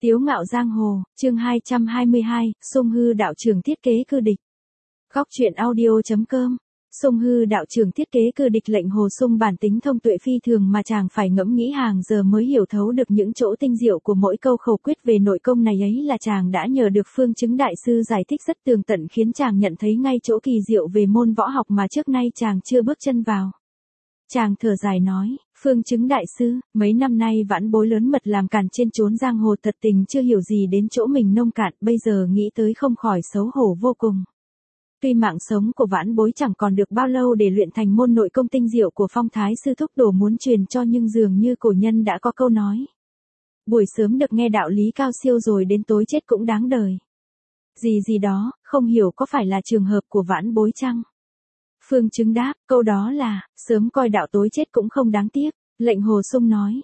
Tiếu ngạo giang hồ, chương 222, Sung Hư đạo trưởng thiết kế cư địch. Góc truyện audio.com. Sung Hư đạo trưởng thiết kế cư địch. Lệnh Hồ Sung bản tính thông tuệ phi thường mà chàng phải ngẫm nghĩ hàng giờ mới hiểu thấu được những chỗ tinh diệu của mỗi câu khẩu quyết về nội công này ấy là chàng đã nhờ được Phương Chứng đại sư giải thích rất tường tận khiến chàng nhận thấy ngay chỗ kỳ diệu về môn võ học mà trước nay chàng chưa bước chân vào. Chàng thở dài nói, Phương Chứng đại sư, mấy năm nay vãn bối lớn mật làm càn trên chốn giang hồ thật tình chưa hiểu gì đến chỗ mình nông cạn, bây giờ nghĩ tới không khỏi xấu hổ vô cùng. Tuy mạng sống của vãn bối chẳng còn được bao lâu để luyện thành môn nội công tinh diệu của Phong Thái sư thúc đồ muốn truyền cho, nhưng dường như cổ nhân đã có câu nói. Buổi sớm được nghe đạo lý cao siêu rồi đến tối chết cũng đáng đời. Gì đó, không hiểu có phải là trường hợp của vãn bối chăng? Phương Chứng đáp, câu đó là, sớm coi đạo tối chết cũng không đáng tiếc. Lệnh Hồ Sung nói,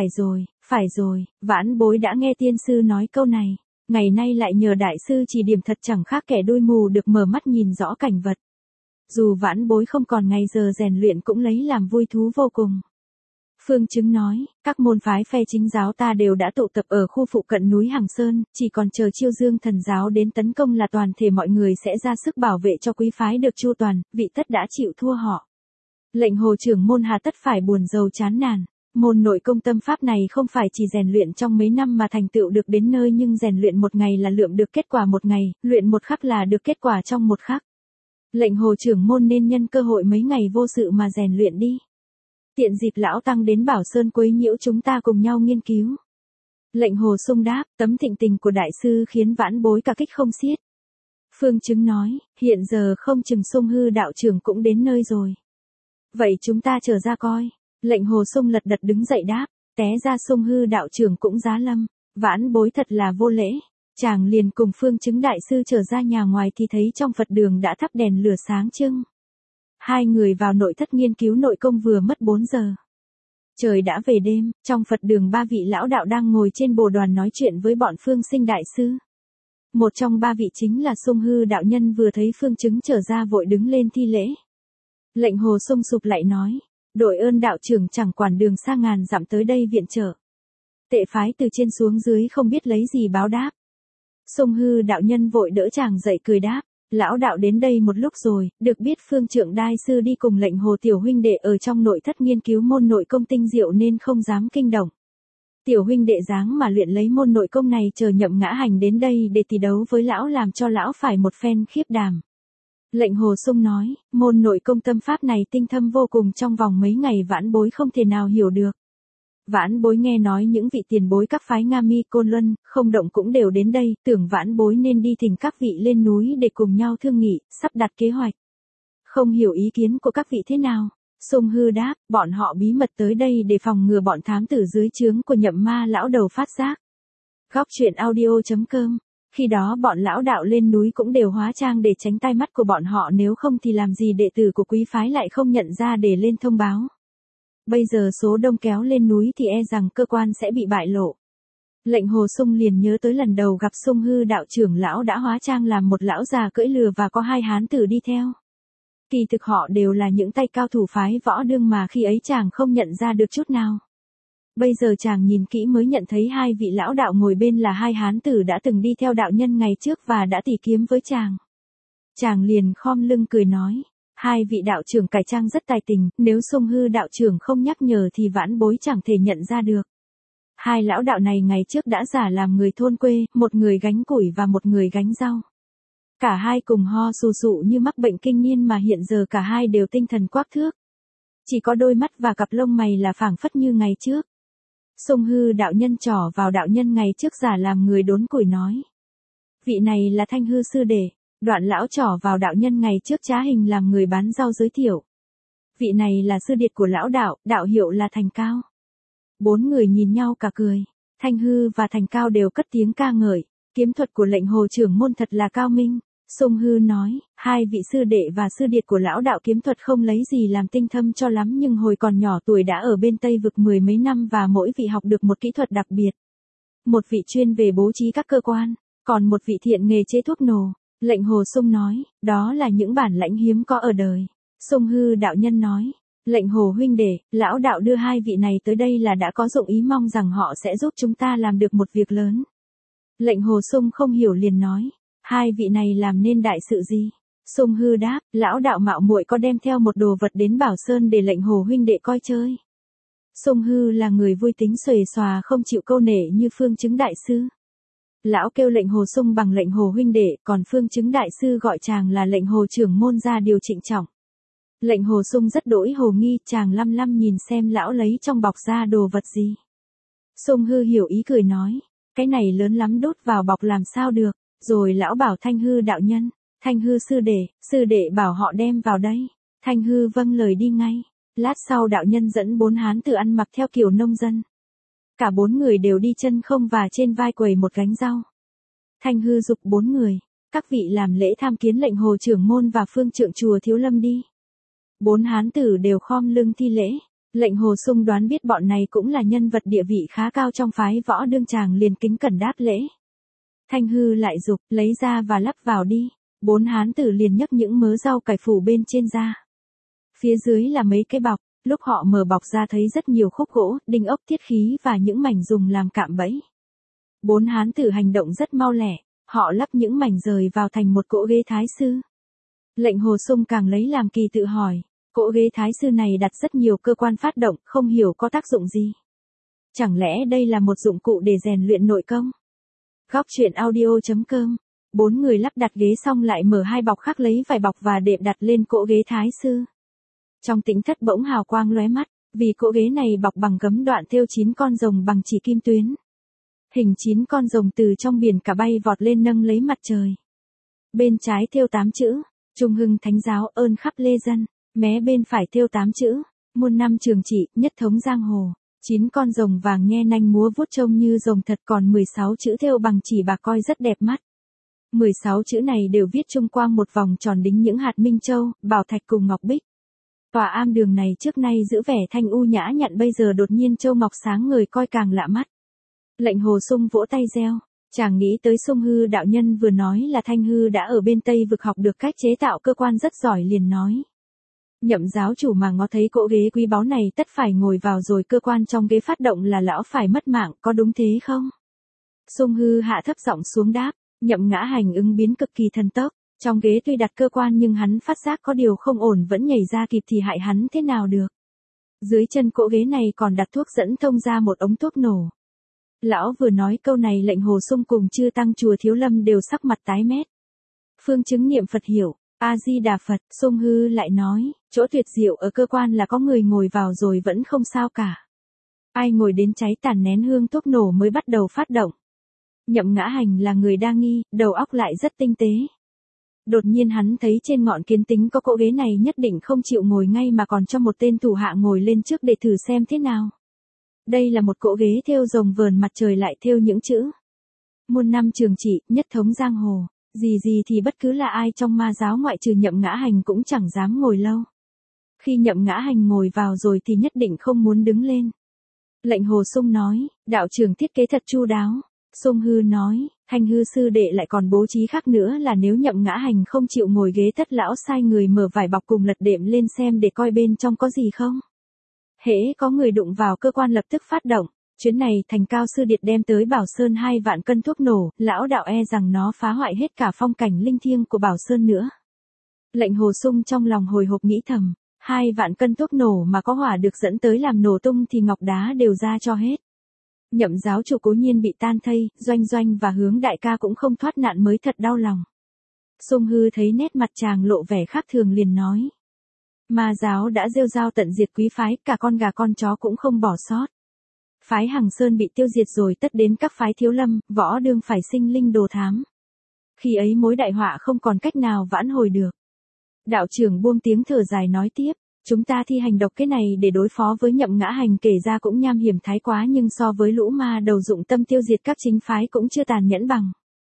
phải rồi, vãn bối đã nghe tiên sư nói câu này. Ngày nay lại nhờ đại sư chỉ điểm thật chẳng khác kẻ đuôi mù được mở mắt nhìn rõ cảnh vật. Dù vãn bối không còn ngày giờ rèn luyện cũng lấy làm vui thú vô cùng. Phương Chứng nói, các môn phái phe chính giáo ta đều đã tụ tập ở khu phụ cận núi Hằng Sơn, chỉ còn chờ Chiêu Dương thần giáo đến tấn công là toàn thể mọi người sẽ ra sức bảo vệ cho quý phái được chu toàn, vị tất đã chịu thua họ. Lệnh Hồ trưởng môn hà tất phải buồn rầu chán nản. Môn nội công tâm pháp này không phải chỉ rèn luyện trong mấy năm mà thành tựu được đến nơi, nhưng rèn luyện một ngày là lượm được kết quả một ngày, luyện một khắc là được kết quả trong một khắc. Lệnh Hồ trưởng môn nên nhân cơ hội mấy ngày vô sự mà rèn luyện đi. Tiện dịp lão tăng đến Bảo Sơn quấy nhiễu chúng ta cùng nhau nghiên cứu. Lệnh Hồ Sung đáp, tấm thịnh tình của đại sư khiến vãn bối cả kích không xiết. Phương Chứng nói, hiện giờ không chừng Sung Hư đạo trưởng cũng đến nơi rồi. Vậy chúng ta chờ ra coi. Lệnh Hồ Sung lật đật đứng dậy đáp, té ra Sung Hư đạo trưởng cũng giá lâm, vãn bối thật là vô lễ. Chàng liền cùng Phương Chứng đại sư trở ra nhà ngoài thì thấy trong Phật đường đã thắp đèn lửa sáng trưng. Hai người vào nội thất nghiên cứu nội công vừa mất 4 giờ. Trời đã về đêm, trong Phật đường ba vị lão đạo đang ngồi trên bồ đoàn nói chuyện với bọn Phương Sinh đại sư. Một trong ba vị chính là Sung Hư đạo nhân vừa thấy Phương Chứng trở ra vội đứng lên thi lễ. Lệnh Hồ Sung sụp lại nói, đội ơn đạo trưởng chẳng quản đường xa ngàn dặm tới đây viện trợ. Tệ phái từ trên xuống dưới không biết lấy gì báo đáp. Sung Hư đạo nhân vội đỡ chàng dậy cười đáp, lão đạo đến đây một lúc rồi, được biết Phương Trượng đại sư đi cùng Lệnh Hồ tiểu huynh đệ ở trong nội thất nghiên cứu môn nội công tinh diệu nên không dám kinh động. Tiểu huynh đệ dáng mà luyện lấy môn nội công này chờ Nhậm Ngã Hành đến đây để tỷ đấu với lão làm cho lão phải một phen khiếp đảm. Lệnh Hồ Sung nói, môn nội công tâm pháp này tinh thâm vô cùng, trong vòng mấy ngày vãn bối không thể nào hiểu được. Vãn bối nghe nói những vị tiền bối các phái Nga Mi Côn Luân, Không Động cũng đều đến đây, tưởng vãn bối nên đi thỉnh các vị lên núi để cùng nhau thương nghị, sắp đặt kế hoạch. Không hiểu ý kiến của các vị thế nào? Sung Hư đáp, bọn họ bí mật tới đây để phòng ngừa bọn thám tử dưới trướng của Nhậm Ma lão đầu phát giác. Góc truyện audio.com. Khi đó bọn lão đạo lên núi cũng đều hóa trang để tránh tai mắt của bọn họ, nếu không thì làm gì đệ tử của quý phái lại không nhận ra để lên thông báo. Bây giờ số đông kéo lên núi thì e rằng cơ quan sẽ bị bại lộ. Lệnh Hồ Sung liền nhớ tới lần đầu gặp Sung Hư đạo trưởng, lão đã hóa trang làm một lão già cưỡi lừa và có hai hán tử đi theo. Kỳ thực họ đều là những tay cao thủ phái võ đương mà khi ấy chàng không nhận ra được chút nào. Bây giờ chàng nhìn kỹ mới nhận thấy hai vị lão đạo ngồi bên là hai hán tử đã từng đi theo đạo nhân ngày trước và đã tỉ kiếm với chàng. Chàng liền khom lưng cười nói, hai vị đạo trưởng cải trang rất tài tình, nếu Sung Hư đạo trưởng không nhắc nhở thì vãn bối chẳng thể nhận ra được. Hai lão đạo này ngày trước đã giả làm người thôn quê, một người gánh củi và một người gánh rau. Cả hai cùng ho sù sụ như mắc bệnh kinh niên mà hiện giờ cả hai đều tinh thần quắc thước. Chỉ có đôi mắt và cặp lông mày là phảng phất như ngày trước. Sung Hư đạo nhân trỏ vào đạo nhân ngày trước giả làm người đốn củi nói. Vị này là Thanh Hư sư đệ. Đoạn lão trỏ vào đạo nhân ngày trước trá hình làm người bán rau giới thiệu. Vị này là sư điệt của lão đạo, đạo hiệu là Thành Cao. Bốn người nhìn nhau cả cười. Thanh Hư và Thành Cao đều cất tiếng ca ngợi. Kiếm thuật của Lệnh Hồ trưởng môn thật là cao minh. Sung Hư nói, hai vị sư đệ và sư điệt của lão đạo kiếm thuật không lấy gì làm tinh thâm cho lắm, nhưng hồi còn nhỏ tuổi đã ở bên Tây Vực 10 mấy năm và mỗi vị học được một kỹ thuật đặc biệt. Một vị chuyên về bố trí các cơ quan, còn một vị thiện nghề chế thuốc nổ. Lệnh Hồ Sung nói, đó là những bản lãnh hiếm có ở đời. Sung Hư đạo nhân nói, Lệnh Hồ huynh đệ, lão đạo đưa hai vị này tới đây là đã có dụng ý, mong rằng họ sẽ giúp chúng ta làm được một việc lớn. Lệnh Hồ Sung không hiểu liền nói, hai vị này làm nên đại sự gì? Sung Hư đáp, lão đạo mạo muội có đem theo một đồ vật đến Bảo Sơn để Lệnh Hồ huynh đệ coi chơi. Sung Hư là người vui tính xuề xòa không chịu câu nệ như Phương Chứng đại sư. Lão kêu Lệnh Hồ Sung bằng Lệnh Hồ huynh đệ, còn Phương Chứng đại sư gọi chàng là Lệnh Hồ trưởng môn ra điều trịnh trọng. Lệnh Hồ Sung rất đỗi hồ nghi, chàng lăm lăm nhìn xem lão lấy trong bọc ra đồ vật gì. Sung Hư hiểu ý cười nói, cái này lớn lắm đốt vào bọc làm sao được, rồi lão bảo Thanh Hư đạo nhân, Thanh Hư sư đệ bảo họ đem vào đây. Thanh Hư vâng lời đi ngay. Lát sau đạo nhân dẫn 4 hán tử ăn mặc theo kiểu nông dân. Cả 4 người đều đi chân không và trên vai quầy một gánh rau. Thanh Hư giục 4 người, các vị làm lễ tham kiến Lệnh Hồ trưởng môn và phương trượng chùa Thiếu Lâm đi. 4 hán tử đều khom lưng thi lễ. Lệnh Hồ Sung đoán biết bọn này cũng là nhân vật địa vị khá cao trong phái võ đương, chàng liền kính cẩn đáp lễ. Thanh Hư lại giục, lấy ra và lắp vào đi. 4 hán tử liền nhấc những mớ rau cải phủ bên trên ra. Phía dưới là mấy cái bọc, lúc họ mở bọc ra thấy rất nhiều khúc gỗ, đinh ốc thiết khí và những mảnh dùng làm cạm bẫy. 4 hán tử hành động rất mau lẻ, họ lắp những mảnh rời vào thành một cỗ ghế thái sư. Lệnh Hồ Sung càng lấy làm kỳ tự hỏi, cỗ ghế thái sư này đặt rất nhiều cơ quan phát động, không hiểu có tác dụng gì. Chẳng lẽ đây là một dụng cụ để rèn luyện nội công? Góc truyện audio.com. 4 người lắp đặt ghế xong lại mở 2 bọc khác lấy vài bọc và đệm đặt lên cỗ ghế thái sư. Trong tĩnh thất bỗng hào quang lóe mắt, vì cỗ ghế này bọc bằng gấm đoạn thêu 9 con rồng bằng chỉ kim tuyến. Hình 9 con rồng từ trong biển cả bay vọt lên nâng lấy mặt trời. Bên trái thêu 8 chữ, Trung Hưng Thánh Giáo ơn khắp lê dân, mé bên phải thêu 8 chữ, muôn năm trường trị, nhất thống giang hồ. 9 con rồng vàng nhe nanh múa vuốt trông như rồng thật, còn 16 chữ thêu bằng chỉ bạc coi rất đẹp mắt. 16 chữ này đều viết trung quang một vòng tròn đính những hạt minh châu, bảo thạch cùng ngọc bích. Tòa am đường này trước nay giữ vẻ thanh u nhã nhặn, bây giờ đột nhiên châu ngọc sáng ngời coi càng lạ mắt. Lệnh Hồ Sung vỗ tay reo, chàng nghĩ tới Sung Hư đạo nhân vừa nói là Thanh Hư đã ở bên Tây vực học được cách chế tạo cơ quan rất giỏi, liền nói. Nhậm giáo chủ mà ngó thấy cỗ ghế quý báu này tất phải ngồi vào rồi cơ quan trong ghế phát động là lão phải mất mạng, có đúng thế không? Sung Hư hạ thấp giọng xuống đáp, Nhậm Ngã Hành ứng biến cực kỳ thần tốc, trong ghế tuy đặt cơ quan nhưng hắn phát giác có điều không ổn vẫn nhảy ra kịp thì hại hắn thế nào được. Dưới chân cỗ ghế này còn đặt thuốc dẫn thông ra một ống thuốc nổ. Lão vừa nói câu này Lệnh Hồ Sung cùng chư tăng chùa Thiếu Lâm đều sắc mặt tái mét. Phương Chứng niệm Phật hiểu, A-di-đà Phật. Sung Hư lại nói, chỗ tuyệt diệu ở cơ quan là có người ngồi vào rồi vẫn không sao cả. Ai ngồi đến cháy tàn nén hương thuốc nổ mới bắt đầu phát động. Nhậm Ngã Hành là người đa nghi, đầu óc lại rất tinh tế. Đột nhiên hắn thấy trên ngọn kiến tính có cỗ ghế này nhất định không chịu ngồi ngay mà còn cho một tên thủ hạ ngồi lên trước để thử xem thế nào. Đây là một cỗ ghế thêu rồng vờn mặt trời lại thêu những chữ. Muôn năm trường trị, nhất thống giang hồ. Gì gì thì bất cứ là ai trong ma giáo ngoại trừ Nhậm Ngã Hành cũng chẳng dám ngồi lâu. Khi Nhậm Ngã Hành ngồi vào rồi thì nhất định không muốn đứng lên. Lệnh Hồ Sung nói, đạo trưởng thiết kế thật chu đáo. Sung Hư nói, Thanh Hư sư đệ lại còn bố trí khác nữa là nếu Nhậm Ngã Hành không chịu ngồi ghế tất lão sai người mở vải bọc cùng lật đệm lên xem để coi bên trong có gì không. Hễ có người đụng vào cơ quan lập tức phát động. Chuyến này Thành Cao sư điệt đem tới Bảo Sơn 2 vạn cân thuốc nổ, lão đạo e rằng nó phá hoại hết cả phong cảnh linh thiêng của Bảo Sơn nữa. Lệnh Hồ Sung trong lòng hồi hộp nghĩ thầm, 2 vạn cân thuốc nổ mà có hỏa được dẫn tới làm nổ tung thì ngọc đá đều ra cho hết. Nhậm giáo chủ cố nhiên bị tan thây, Doanh và Hướng đại ca cũng không thoát nạn mới thật đau lòng. Sung Hư thấy nét mặt chàng lộ vẻ khác thường liền nói. Ma giáo đã rêu rao tận diệt quý phái, cả con gà con chó cũng không bỏ sót. Phái Hằng Sơn bị tiêu diệt rồi tất đến các phái Thiếu Lâm, võ đương phải sinh linh đồ thám. Khi ấy mối đại họa không còn cách nào vãn hồi được. Đạo trưởng buông tiếng thở dài nói tiếp, chúng ta thi hành độc kế này để đối phó với Nhậm Ngã Hành kể ra cũng nham hiểm thái quá, nhưng so với lũ ma đầu dụng tâm tiêu diệt các chính phái cũng chưa tàn nhẫn bằng.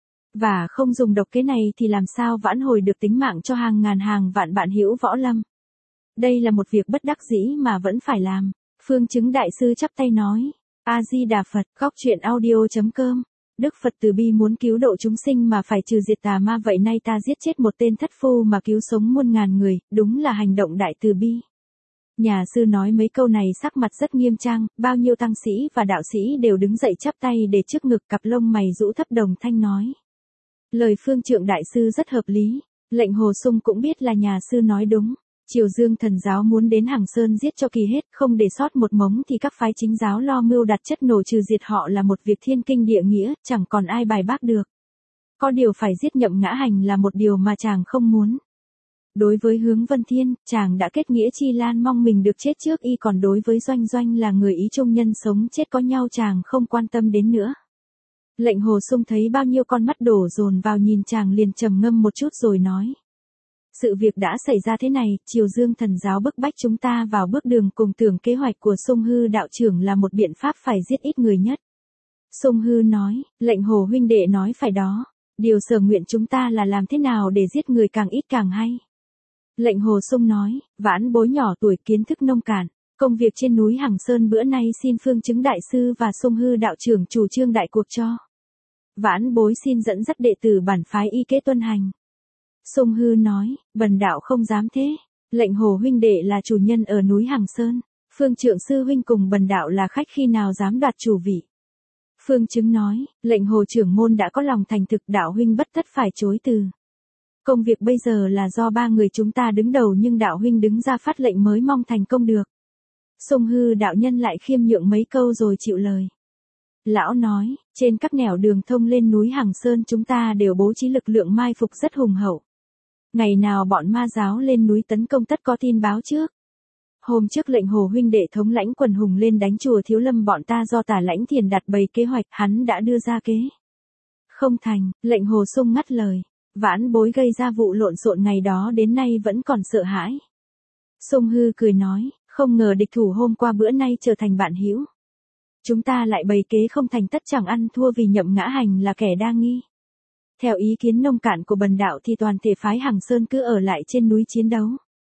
Và không dùng độc kế này thì làm sao vãn hồi được tính mạng cho hàng ngàn hàng vạn bạn hữu võ lâm. Đây là một việc bất đắc dĩ mà vẫn phải làm. Phương Chứng đại sư chắp tay nói, A-di-đà Phật. Góc truyện audio.com. Đức Phật từ bi muốn cứu độ chúng sinh mà phải trừ diệt tà ma, vậy nay ta giết chết một tên thất phu mà cứu sống muôn ngàn người, đúng là hành động đại từ bi. Nhà sư nói mấy câu này sắc mặt rất nghiêm trang, bao nhiêu tăng sĩ và đạo sĩ đều đứng dậy chắp tay để trước ngực, cặp lông mày rũ thấp, đồng thanh nói. Lời Phương Trượng đại sư rất hợp lý, lệnh Hồ Sung cũng biết là nhà sư nói đúng. Triều Dương thần giáo muốn đến Hằng Sơn giết cho kỳ hết, không để sót một mống thì các phái chính giáo lo mưu đặt chất nổ trừ diệt họ là một việc thiên kinh địa nghĩa, chẳng còn ai bài bác được. Có điều phải giết Nhậm Ngã Hành là một điều mà chàng không muốn. Đối với Hướng Vân Thiên, chàng đã kết nghĩa chi lan mong mình được chết trước y, còn đối với Doanh Doanh là người ý chung nhân sống chết có nhau chàng không quan tâm đến nữa. Lệnh Hồ Sung thấy bao nhiêu con mắt đổ dồn vào nhìn chàng liền trầm ngâm một chút rồi nói. Sự việc đã xảy ra thế này, Triều Dương thần giáo bức bách chúng ta vào bước đường cùng, tưởng kế hoạch của Sung Hư đạo trưởng là một biện pháp phải giết ít người nhất. Sung Hư nói, lệnh Hồ huynh đệ nói phải đó, điều sở nguyện chúng ta là làm thế nào để giết người càng ít càng hay. Lệnh Hồ Sung nói, vãn bối nhỏ tuổi kiến thức nông cạn, công việc trên núi Hằng Sơn bữa nay xin Phương Chứng đại sư và Sung Hư đạo trưởng chủ trương đại cuộc cho. Vãn bối xin dẫn dắt đệ tử bản phái y kế tuân hành. Sung Hư nói, bần đạo không dám thế. Lệnh Hồ huynh đệ là chủ nhân ở núi Hằng Sơn, Phương Trượng sư huynh cùng bần đạo là khách, khi nào dám đoạt chủ vị. Phương Chứng nói, lệnh Hồ trưởng môn đã có lòng thành thực, đạo huynh bất tất phải chối từ. Công việc bây giờ là do ba người chúng ta đứng đầu, nhưng đạo huynh đứng ra phát lệnh mới mong thành công được. Sung Hư đạo nhân lại khiêm nhượng mấy câu rồi chịu lời. Lão nói, trên các nẻo đường thông lên núi Hằng Sơn chúng ta đều bố trí lực lượng mai phục rất hùng hậu. Ngày nào bọn ma giáo lên núi tấn công tất có tin báo trước. Hôm trước lệnh Hồ huynh đệ thống lãnh quần hùng lên đánh chùa Thiếu Lâm bọn ta do Tả Lãnh Thiền đặt bày kế hoạch, hắn đã đưa ra kế. Không thành, lệnh Hồ Sung ngắt lời. Vãn bối gây ra vụ lộn xộn ngày đó đến nay vẫn còn sợ hãi. Sung Hư cười nói, không ngờ địch thủ hôm qua bữa nay trở thành bạn hữu. Chúng ta lại bày kế không thành tất chẳng ăn thua, vì Nhậm Ngã Hành là kẻ đa nghi. Theo ý kiến nông cạn của bần đạo thì toàn thể phái Hằng Sơn cứ ở lại trên núi chiến đấu.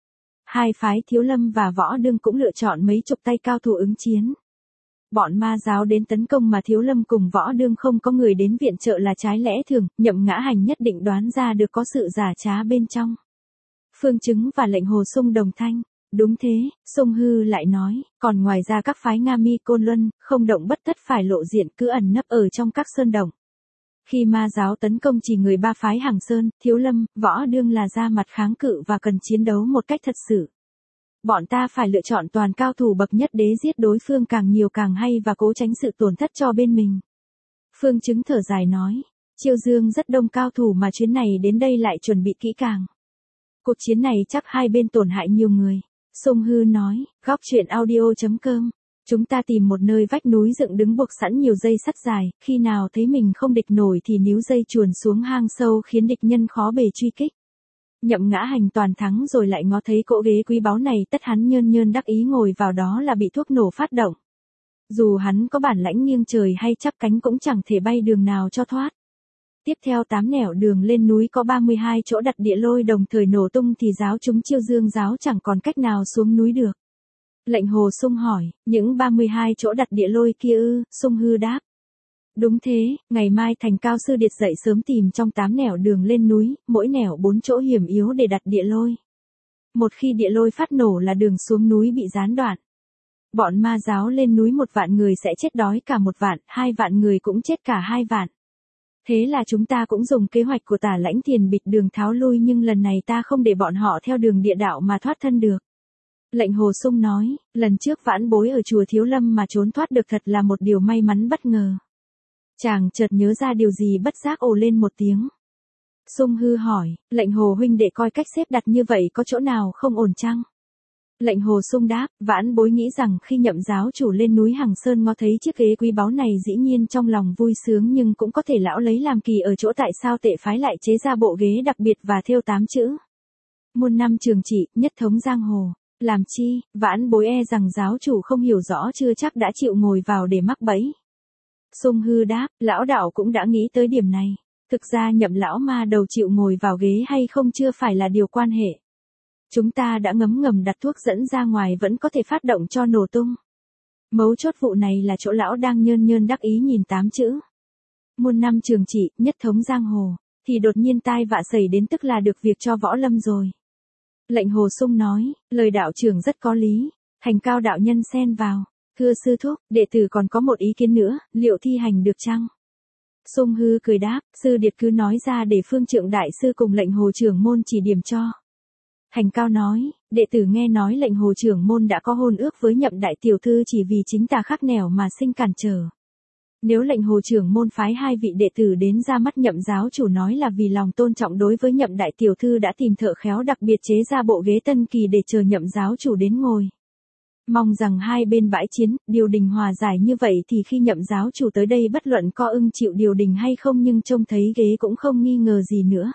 Hai phái Thiếu Lâm và Võ Đương cũng lựa chọn mấy chục tay cao thủ ứng chiến. Bọn ma giáo đến tấn công mà Thiếu Lâm cùng Võ Đương không có người đến viện trợ là trái lẽ thường, Nhậm Ngã Hành nhất định đoán ra được có sự giả trá bên trong. Phương Chứng và lệnh Hồ Sung đồng thanh. Đúng thế, Sung Hư lại nói, còn ngoài ra các phái Nga Mi Côn Luân, không động bất tất phải lộ diện, cứ ẩn nấp ở trong các sơn động. Khi ma giáo tấn công chỉ người ba phái Hằng Sơn, Thiếu Lâm, Võ Đương là ra mặt kháng cự và cần chiến đấu một cách thật sự. Bọn ta phải lựa chọn toàn cao thủ bậc nhất để giết đối phương càng nhiều càng hay và cố tránh sự tổn thất cho bên mình. Phương Chứng thở dài nói, Triều Dương rất đông cao thủ mà chuyến này đến đây lại chuẩn bị kỹ càng. Cuộc chiến này chắc hai bên tổn hại nhiều người. Sung Hư nói, góc truyện audio.com. Chúng ta tìm một nơi vách núi dựng đứng buộc sẵn nhiều dây sắt dài, khi nào thấy mình không địch nổi thì níu dây chuồn xuống hang sâu khiến địch nhân khó bề truy kích. Nhậm Ngã Hành toàn thắng rồi lại ngó thấy cỗ ghế quý báu này, tất hắn nhơn nhơn đắc ý ngồi vào đó là bị thuốc nổ phát động. Dù hắn có bản lãnh nghiêng trời hay chắp cánh cũng chẳng thể bay đường nào cho thoát. Tiếp theo 8 nẻo đường lên núi có 32 chỗ đặt địa lôi đồng thời nổ tung thì giáo chúng Chiêu Dương giáo chẳng còn cách nào xuống núi được. Lệnh Hồ Sung hỏi, những 32 chỗ đặt địa lôi kia ư? Sung Hư đáp. Đúng thế, ngày mai Thành Cao sư điệt dậy sớm tìm trong 8 nẻo đường lên núi, mỗi nẻo 4 chỗ hiểm yếu để đặt địa lôi. Một khi địa lôi phát nổ là đường xuống núi bị gián đoạn. Bọn ma giáo lên núi 1 vạn người sẽ chết đói cả 1 vạn, 2 vạn người cũng chết cả 2 vạn. Thế là chúng ta cũng dùng kế hoạch của Tả Lãnh Thiền bịt đường tháo lui, nhưng lần này ta không để bọn họ theo đường địa đạo mà thoát thân được. Lệnh Hồ Sung nói, lần trước vãn bối ở chùa Thiếu Lâm mà trốn thoát được thật là một điều may mắn bất ngờ. Chàng chợt nhớ ra điều gì bất giác ồ lên một tiếng. Sung Hư hỏi, lệnh Hồ huynh đệ coi cách xếp đặt như vậy có chỗ nào không ổn chăng? Lệnh Hồ Sung đáp, vãn bối nghĩ rằng khi Nhậm giáo chủ lên núi Hằng Sơn ngó thấy chiếc ghế quý báu này dĩ nhiên trong lòng vui sướng, nhưng cũng có thể lão lấy làm kỳ ở chỗ tại sao Tệ phái lại chế ra bộ ghế đặc biệt và thêu 8 chữ. Muôn năm trường trị, nhất thống giang hồ. Làm chi, vãn bối e rằng giáo chủ không hiểu rõ chưa chắc đã chịu ngồi vào để mắc bẫy. Sung Hư đáp, lão đạo cũng đã nghĩ tới điểm này. Thực ra Nhậm lão ma đầu chịu ngồi vào ghế hay không chưa phải là điều quan hệ. Chúng ta đã ngấm ngầm đặt thuốc dẫn ra ngoài vẫn có thể phát động cho nổ tung. Mấu chốt vụ này là chỗ lão đang nhơn nhơn đắc ý nhìn 8 chữ. Muôn năm trường trị, nhất thống giang hồ, thì đột nhiên tai vạ xảy đến, tức là được việc cho Võ Lâm rồi. Lệnh Hồ Sung nói, lời đạo trưởng rất có lý. Thành Cao đạo nhân xen vào. Thưa sư thúc, đệ tử còn có một ý kiến nữa, liệu thi hành được chăng? Sung Hư cười đáp, sư điệt cứ nói ra để Phương Trượng đại sư cùng lệnh Hồ trưởng môn chỉ điểm cho. Thành Cao nói, đệ tử nghe nói lệnh Hồ trưởng môn đã có hôn ước với Nhậm đại tiểu thư chỉ vì chính tà khắc nẻo mà sinh cản trở. Nếu lệnh Hồ trưởng môn phái hai vị đệ tử đến ra mắt Nhậm giáo chủ nói là vì lòng tôn trọng đối với Nhậm đại tiểu thư đã tìm thợ khéo đặc biệt chế ra bộ ghế tân kỳ để chờ Nhậm giáo chủ đến ngồi. Mong rằng hai bên bãi chiến, điều đình hòa giải như vậy thì khi Nhậm giáo chủ tới đây bất luận có ưng chịu điều đình hay không nhưng trông thấy ghế cũng không nghi ngờ gì nữa.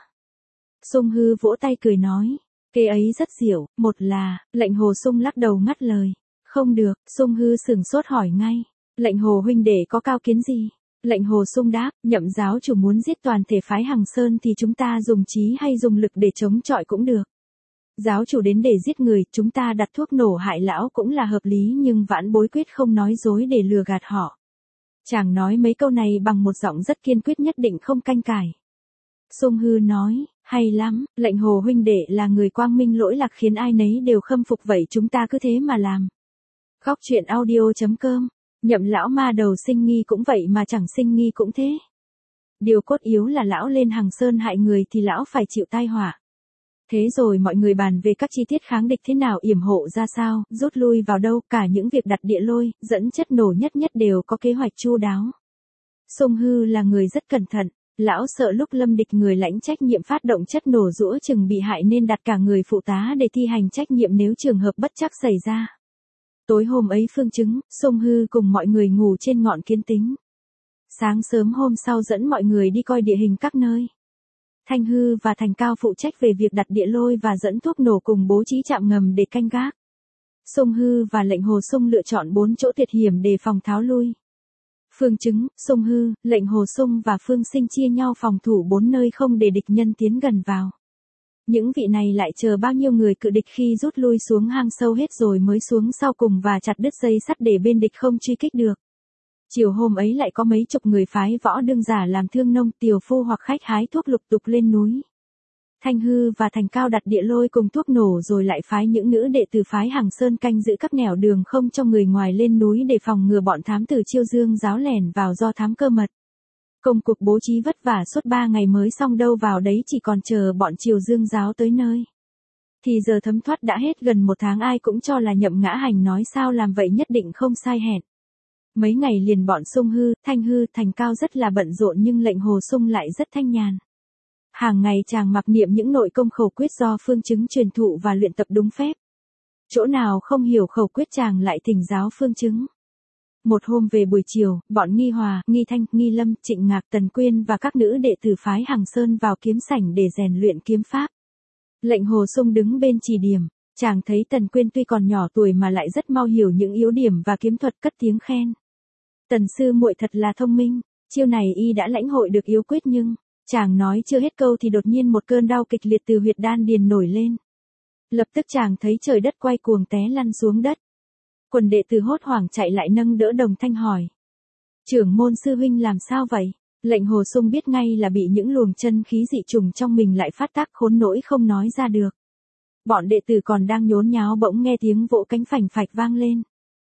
Sung Hư vỗ tay cười nói, kế ấy rất diệu, một là, lệnh Hồ Sung lắc đầu ngắt lời. Không được, Sung Hư sửng sốt hỏi ngay, lệnh Hồ huynh đệ có cao kiến gì? Lệnh Hồ Sung đáp, Nhậm giáo chủ muốn giết toàn thể phái Hằng Sơn thì chúng ta dùng trí hay dùng lực để chống chọi cũng được. Giáo chủ đến để giết người, chúng ta đặt thuốc nổ hại lão cũng là hợp lý nhưng vãn bối quyết không nói dối để lừa gạt họ. Chàng nói mấy câu này bằng một giọng rất kiên quyết nhất định không canh cải. Sung Hư nói, hay lắm, lệnh Hồ huynh đệ là người quang minh lỗi lạc khiến ai nấy đều khâm phục vậy chúng ta cứ thế mà làm. Góc truyện audio.com, Nhậm lão ma đầu sinh nghi cũng vậy mà chẳng sinh nghi cũng thế. Điều cốt yếu là lão lên Hằng Sơn hại người thì lão phải chịu tai họa. Thế rồi mọi người bàn về các chi tiết kháng địch thế nào, yểm hộ ra sao, rút lui vào đâu, cả những việc đặt địa lôi, dẫn chất nổ nhất đều có kế hoạch chu đáo. Sung Hư là người rất cẩn thận, lão sợ lúc lâm địch người lãnh trách nhiệm phát động chất nổ giũa chừng bị hại nên đặt cả người phụ tá để thi hành trách nhiệm nếu trường hợp bất trắc xảy ra. Tối hôm ấy phương chứng, Sung Hư cùng mọi người ngủ trên ngọn Kiến Tính. Sáng sớm hôm sau dẫn mọi người đi coi địa hình các nơi. Thanh Hư và Thành Cao phụ trách về việc đặt địa lôi và dẫn thuốc nổ cùng bố trí trạm ngầm để canh gác. Sung Hư và lệnh Hồ Sung lựa chọn 4 chỗ tuyệt hiểm để phòng tháo lui. Phương Chứng, Sung Hư, lệnh Hồ Sung và Phương Sinh chia nhau phòng thủ 4 nơi không để địch nhân tiến gần vào. Những vị này lại chờ bao nhiêu người cự địch khi rút lui xuống hang sâu hết rồi mới xuống sau cùng và chặt đứt dây sắt để bên địch không truy kích được. Chiều hôm ấy lại có mấy chục người phái võ đương giả làm thương nông tiều phu hoặc khách hái thuốc lục tục lên núi. Thanh Hư và Thành Cao đặt địa lôi cùng thuốc nổ rồi lại phái những nữ đệ tử phái Hằng Sơn canh giữ các nẻo đường không cho người ngoài lên núi để phòng ngừa bọn thám tử Chiêu Dương giáo lẻn vào do thám cơ mật. Công cuộc bố trí vất vả suốt 3 ngày mới xong đâu vào đấy chỉ còn chờ bọn Chiêu Dương giáo tới nơi. Thì giờ thấm thoát đã hết gần 1 tháng ai cũng cho là Nhậm Ngã Hành nói sao làm vậy nhất định không sai hẹn. Mấy ngày liền bọn Sung Hư, Thanh Hư, Thành Cao rất là bận rộn nhưng lệnh Hồ Sung lại rất thanh nhàn. Hàng ngày chàng mặc niệm những nội công khẩu quyết do Phương Chứng truyền thụ và luyện tập đúng phép. Chỗ nào không hiểu khẩu quyết chàng lại thỉnh giáo Phương Chứng. Một hôm về buổi chiều, bọn Nghi Hòa, Nghi Thanh, Nghi Lâm, Trịnh Ngạc, Tần Quyên và các nữ đệ tử phái Hằng Sơn vào kiếm sảnh để rèn luyện kiếm pháp. Lệnh Hồ Sung đứng bên chỉ điểm, chàng thấy Tần Quyên tuy còn nhỏ tuổi mà lại rất mau hiểu những yếu điểm và kiếm thuật cất tiếng khen. Tần sư muội thật là thông minh, chiêu này y đã lãnh hội được yếu quyết nhưng, chàng nói chưa hết câu thì đột nhiên một cơn đau kịch liệt từ huyệt đan điền nổi lên. Lập tức chàng thấy trời đất quay cuồng té lăn xuống đất. Quần đệ tử hốt hoảng chạy lại nâng đỡ đồng thanh hỏi. Trưởng môn sư huynh làm sao vậy? Lệnh Hồ Sung biết ngay là bị những luồng chân khí dị trùng trong mình lại phát tác khốn nỗi không nói ra được. Bọn đệ tử còn đang nhốn nháo bỗng nghe tiếng vỗ cánh phành phạch vang lên.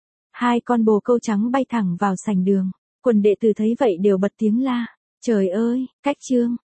2 con bồ câu trắng bay thẳng vào sảnh đường. Quần đệ tử thấy vậy đều bật tiếng la. Trời ơi, cách chương.